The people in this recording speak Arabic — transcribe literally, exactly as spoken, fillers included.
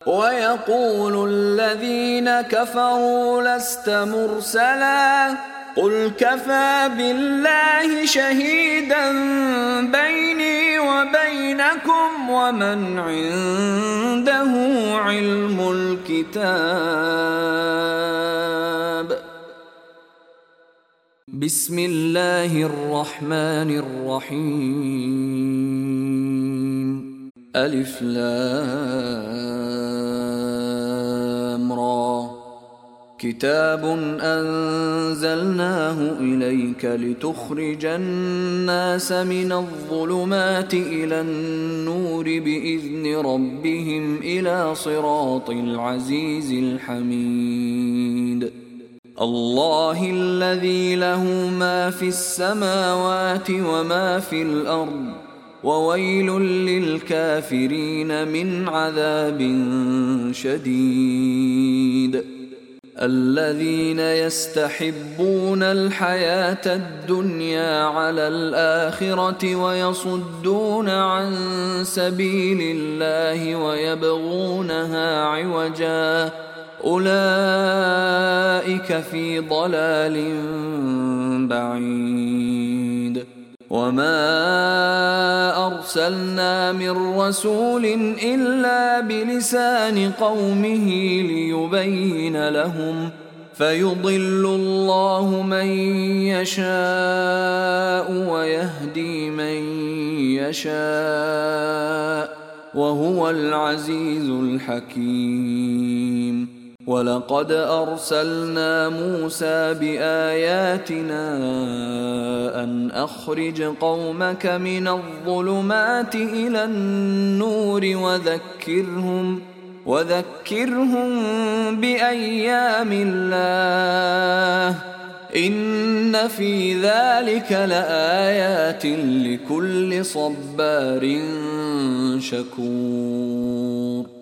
ويقول الذين كفروا لست مرسلا قل كفى بالله شهيدا بيني وبينكم ومن عنده علم الكتاب. بسم الله الرحمن الرحيم. ألف لام را كتاب أنزلناه إليك لتخرج الناس من الظلمات إلى النور بإذن ربهم إلى صراط العزيز الحميد. الله الذي له ما في السماوات وما في الأرض وويل للكافرين من عذاب شديد. الذين يستحبون الحياة الدنيا على الآخرة ويصدون عن سبيل الله ويبغونها عوجا أولئك في ضلال بعيد. وما أرسلنا من رسول إلا بلسان قومه ليبين لهم فيضل الله من يشاء ويهدي من يشاء وهو العزيز الحكيم. ولقد أرسلنا موسى بآياتنا أن أخرج قومك من الظلمات إلى النور وذكرهم وذكرهم بأيام الله إن في ذلك لآيات لكل صبار شكور.